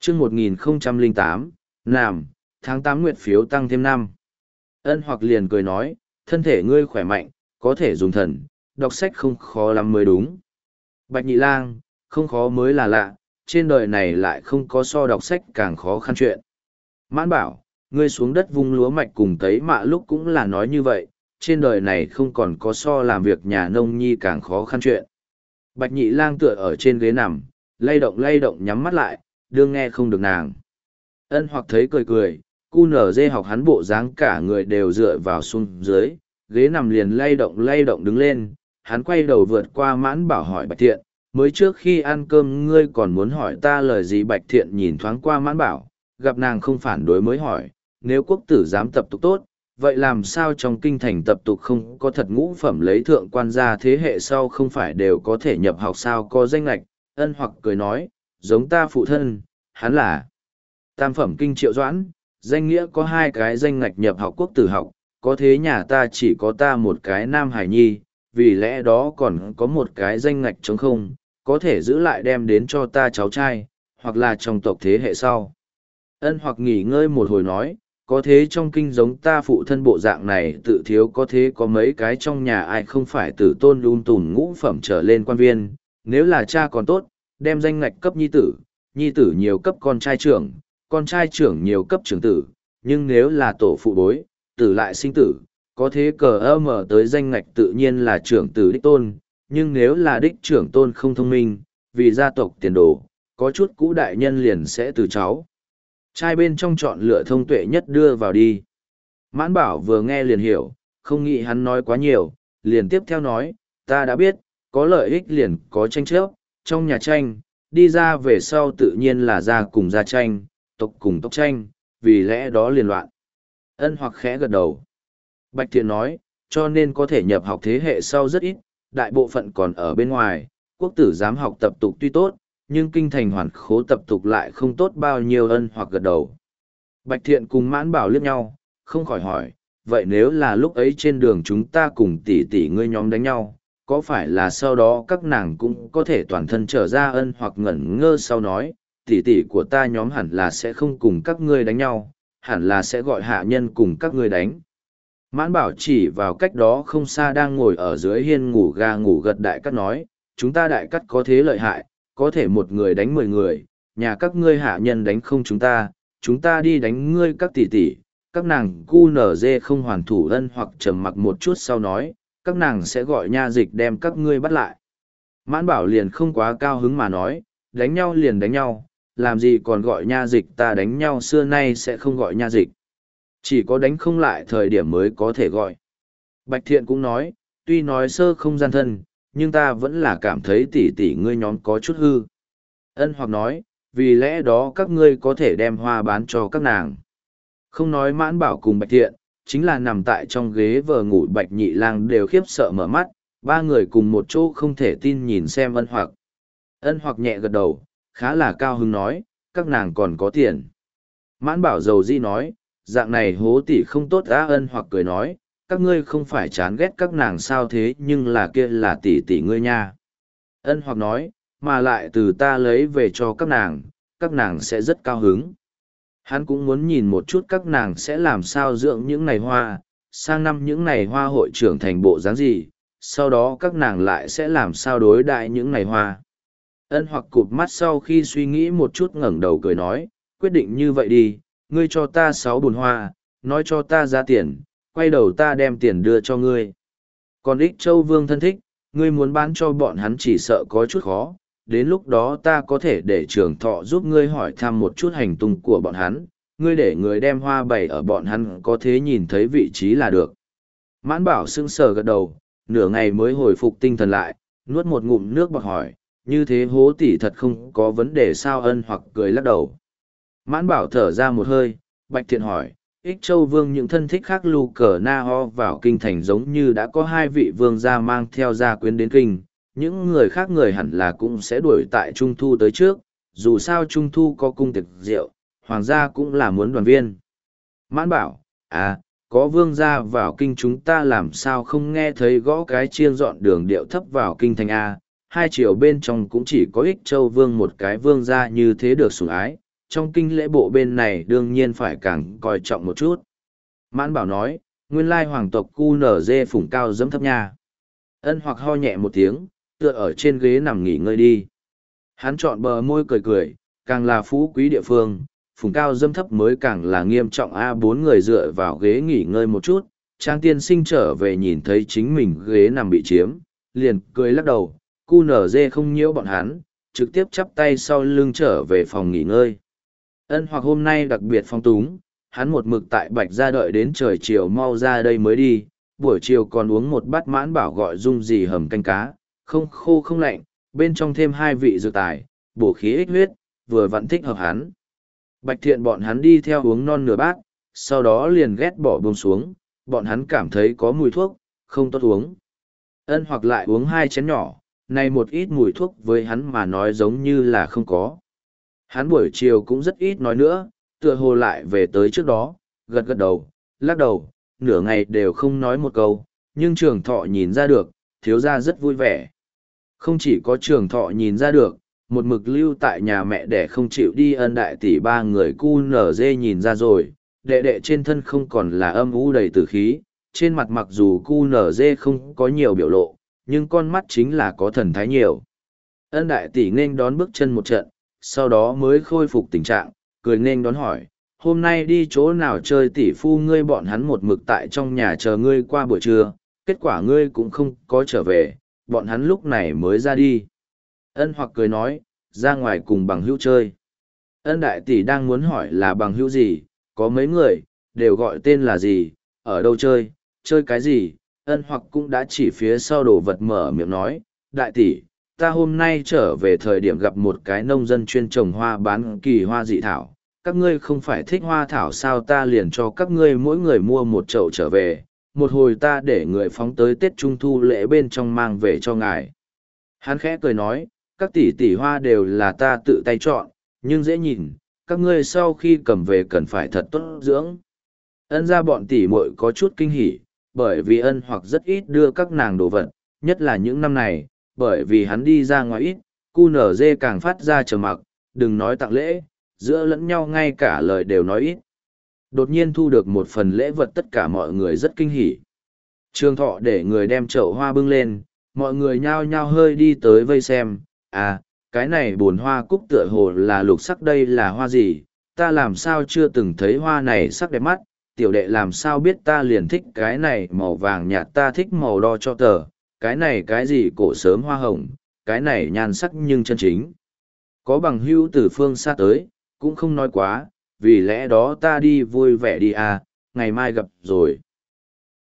chương 1008, Nam, tháng 8 nguyệt phiếu tăng thêm 5. Ân Hoặc liền cười nói, thân thể ngươi khỏe mạnh, có thể dùng thần, đọc sách không khó lắm mới đúng. Bạch Nhị Lang, không khó mới là lạ, trên đời này lại không có so đọc sách càng khó khăn chuyện. Mãn Bảo, ngươi xuống đất vung lúa mạch cùng tấy mạ lúc cũng là nói như vậy, trên đời này không còn có so làm việc nhà nông nhi càng khó khăn chuyện. Bạch Nhị Lang tựa ở trên ghế nằm, lay động nhắm mắt lại, đương nghe không được nàng. Ân Hoặc thấy cười cười, cu nở dê học hắn bộ dáng cả người đều dựa vào xuống dưới, ghế nằm liền lay động đứng lên, hắn quay đầu vượt qua Mãn Bảo hỏi Bạch Thiện, mới trước khi ăn cơm ngươi còn muốn hỏi ta lời gì? Bạch Thiện nhìn thoáng qua Mãn Bảo, gặp nàng không phản đối mới hỏi, nếu quốc tử dám tập tục tốt, vậy làm sao trong kinh thành tập tục không có thật ngũ phẩm lấy thượng quan gia thế hệ sau không phải đều có thể nhập học sao có danh lệch? Ân Hoặc cười nói, giống ta phụ thân, hắn là tam phẩm kinh Triệu Doãn, danh nghĩa có 2 cái danh ngạch nhập học quốc tử học, có thế nhà ta chỉ có ta một cái nam hải nhi, vì lẽ đó còn có một cái danh ngạch trống không, có thể giữ lại đem đến cho ta cháu trai, hoặc là trong tộc thế hệ sau. Ân Hoặc nghỉ ngơi một hồi nói, có thế trong kinh giống ta phụ thân bộ dạng này tự thiếu, có thế có mấy cái trong nhà ai không phải tử tôn tùn ngũ phẩm trở lên quan viên, nếu là cha còn tốt, đem danh ngạch cấp nhi tử nhiều cấp con trai trưởng nhiều cấp trưởng tử, nhưng nếu là tổ phụ bối, tử lại sinh tử, có thế cờ mở tới danh ngạch tự nhiên là trưởng tử đích tôn, nhưng nếu là đích trưởng tôn không thông minh, vì gia tộc tiền đồ, có chút cũ đại nhân liền sẽ từ cháu trai bên trong chọn lựa thông tuệ nhất đưa vào đi. Mãn Bảo vừa nghe liền hiểu, không nghĩ hắn nói quá nhiều, liền tiếp theo nói, ta đã biết, có lợi ích liền có tranh chấp, trong nhà tranh, đi ra về sau tự nhiên là gia cùng gia tranh, tộc cùng tộc tranh, vì lẽ đó liền loạn. Ân Hoặc khẽ gật đầu. Bạch Thiện nói, cho nên có thể nhập học thế hệ sau rất ít, đại bộ phận còn ở bên ngoài, quốc tử giám học tập tục tuy tốt, nhưng kinh thành hoàn khố tập tục lại không tốt bao nhiêu. Ân Hoặc gật đầu. Bạch Thiện cùng Mãn Bảo liếc nhau, không khỏi hỏi, vậy nếu là lúc ấy trên đường chúng ta cùng tỷ tỷ ngươi nhóm đánh nhau, có phải là sau đó các nàng cũng có thể toàn thân trở ra? Ân Hoặc ngẩn ngơ sau nói, tỷ tỷ của ta nhóm hẳn là sẽ không cùng các ngươi đánh nhau, hẳn là sẽ gọi hạ nhân cùng các ngươi đánh. Mãn Bảo chỉ vào cách đó không xa đang ngồi ở dưới hiên ngủ gà ngủ gật Đại Cắt nói, chúng ta Đại Cắt có thế lợi hại, có thể một người đánh 10 người, nhà các ngươi hạ nhân đánh không chúng ta đi đánh ngươi các tỷ tỷ, các nàng cu nở dê không hoàn thủ. Ân Hoặc trầm mặc một chút sau nói, các nàng sẽ gọi nha dịch đem các ngươi bắt lại. Mãn Bảo liền không quá cao hứng mà nói, đánh nhau liền đánh nhau, làm gì còn gọi nha dịch? Ta đánh nhau xưa nay sẽ không gọi nha dịch, chỉ có đánh không lại thời điểm mới có thể gọi. Bạch Thiện cũng nói, tuy nói sơ không gian thân, nhưng ta vẫn là cảm thấy tỷ tỷ ngươi nhóm có chút hư. Ân Hoặc nói, vì lẽ đó các ngươi có thể đem hoa bán cho các nàng. Không nói Mãn Bảo cùng Bạch Thiện, chính là nằm tại trong ghế vờ ngủ Bạch Nhị Lang đều khiếp sợ mở mắt, 3 người cùng một chỗ không thể tin nhìn xem Ân Hoặc. Ân Hoặc nhẹ gật đầu, khá là cao hứng nói, các nàng còn có tiền. Mãn Bảo dầu di nói, dạng này hố tỷ không tốt á. Ân Hoặc cười nói, các ngươi không phải chán ghét các nàng sao? Thế nhưng là kia là tỷ tỷ ngươi nha. Ân Hoặc nói, mà lại từ ta lấy về cho các nàng sẽ rất cao hứng. Hắn cũng muốn nhìn một chút các nàng sẽ làm sao dưỡng những này hoa, sang năm những này hoa hội trưởng thành bộ dáng gì, sau đó các nàng lại sẽ làm sao đối đại những này hoa. Ân Hoặc cụp mắt sau khi suy nghĩ một chút ngẩng đầu cười nói, quyết định như vậy đi, ngươi cho ta 6 bồn hoa, nói cho ta giá tiền, quay đầu ta đem tiền đưa cho ngươi. Còn Ích Châu Vương thân thích, ngươi muốn bán cho bọn hắn chỉ sợ có chút khó, đến lúc đó ta có thể để Trường Thọ giúp ngươi hỏi thăm một chút hành tung của bọn hắn, ngươi để người đem hoa bày ở bọn hắn có thể nhìn thấy vị trí là được. Mãn Bảo sững sờ gật đầu, nửa ngày mới hồi phục tinh thần lại, nuốt một ngụm nước bọt hỏi, như thế hố tỷ thật không có vấn đề sao? Ân Hoặc cười lắc đầu. Mãn Bảo thở ra một hơi, Bạch Thiện hỏi, Ích Châu Vương những thân thích khác lưu cờ na ho vào kinh thành giống như đã có 2 vị vương gia mang theo gia quyến đến kinh, những người khác người hẳn là cũng sẽ đuổi tại Trung Thu tới trước, dù sao Trung Thu có cung tiệc rượu, hoàng gia cũng là muốn đoàn viên. Mãn Bảo, có vương gia vào kinh chúng ta làm sao không nghe thấy gõ cái chiêng dọn đường điệu thấp vào kinh thành A, 2 triều bên trong cũng chỉ có Ích Châu Vương một cái vương gia như thế được sủng ái, trong kinh lễ bộ bên này đương nhiên phải càng coi trọng một chút. Mãn Bảo nói, nguyên lai hoàng tộc QNZ phủng cao dẫm thấp nha. Ân Hoặc ho nhẹ một tiếng, tựa ở trên ghế nằm nghỉ ngơi đi. Hắn chọn bờ môi cười cười, càng là phú quý địa phương, phủng cao dâm thấp mới càng là nghiêm trọng. Bốn người dựa vào ghế nghỉ ngơi một chút, Trang tiên sinh trở về nhìn thấy chính mình ghế nằm bị chiếm, liền cười lắc đầu, QNZ không nhiễu bọn hắn, trực tiếp chắp tay sau lưng trở về phòng nghỉ ngơi. Ân Hoặc hôm nay đặc biệt phong túng, hắn một mực tại Bạch Gia đợi đến trời chiều mau ra đây mới đi, buổi chiều còn uống một bát Mãn Bảo gọi dung gì hầm canh cá, không khô không lạnh, bên trong thêm 2 vị dược tài, bổ khí ích huyết, vừa vặn thích hợp hắn. Bạch Thiện bọn hắn đi theo uống non nửa bát, sau đó liền ghét bỏ buông xuống, bọn hắn cảm thấy có mùi thuốc, không tốt uống. Ân Hoặc lại uống 2 chén nhỏ, này một ít mùi thuốc với hắn mà nói giống như là không có. Hắn buổi chiều cũng rất ít nói nữa, tựa hồ lại về tới trước đó, gật gật đầu, lắc đầu, nửa ngày đều không nói một câu, nhưng Trường Thọ nhìn ra được, thiếu gia rất vui vẻ. Không chỉ có Trường Thọ nhìn ra được, một mực lưu tại nhà mẹ để không chịu đi Ân đại tỷ 3 người QNZ nhìn ra rồi, đệ đệ trên thân không còn là âm u đầy tử khí, trên mặt mặc dù QNZ không có nhiều biểu lộ, nhưng con mắt chính là có thần thái nhiều. Ân đại tỷ nên đón bước chân một trận, sau đó mới khôi phục tình trạng, cười nên đón hỏi, hôm nay đi chỗ nào chơi tỷ phu ngươi? Bọn hắn một mực tại trong nhà chờ ngươi qua buổi trưa, kết quả ngươi cũng không có trở về, bọn hắn lúc này mới ra đi. Ân Hoặc cười nói, ra ngoài cùng bằng hữu chơi. Ân đại tỷ đang muốn hỏi là bằng hữu gì, có mấy người, đều gọi tên là gì, ở đâu chơi, chơi cái gì. Ân Hoặc cũng đã chỉ phía sau đồ vật mở miệng nói, đại tỷ, ta hôm nay trở về thời điểm gặp một cái nông dân chuyên trồng hoa bán kỳ hoa dị thảo. Các ngươi không phải thích hoa thảo sao? Ta liền cho các ngươi mỗi người mua một chậu trở về, một hồi ta để người phóng tới Tết Trung Thu lễ bên trong mang về cho ngài. Hắn khẽ cười nói, các tỷ tỷ hoa đều là ta tự tay chọn, nhưng dễ nhìn, các ngươi sau khi cầm về cần phải thật tốt dưỡng. Ân ra bọn tỷ muội có chút kinh hỉ, bởi vì Ân Hoặc rất ít đưa các nàng đồ vật, nhất là những năm này, bởi vì hắn đi ra ngoài ít, QNZ càng phát ra trầm mặc, đừng nói tặng lễ, giữa lẫn nhau ngay cả lời đều nói ít. Đột nhiên thu được một phần lễ vật, tất cả mọi người rất kinh hỉ. Trường Thọ để người đem chậu hoa bưng lên, mọi người nhao nhao hơi đi tới vây xem. À, cái này bồn hoa cúc tựa hồ là lục sắc, đây là hoa gì? Ta làm sao chưa từng thấy hoa này sắc đẹp mắt, tiểu đệ làm sao biết? Ta liền thích cái này màu vàng nhạt, ta thích màu đo cho tờ, cái này cái gì cổ sớm hoa hồng, cái này nhan sắc nhưng chân chính. Có bằng hữu từ phương xa tới, cũng không nói quá, vì lẽ đó ta đi vui vẻ đi à, ngày mai gặp rồi.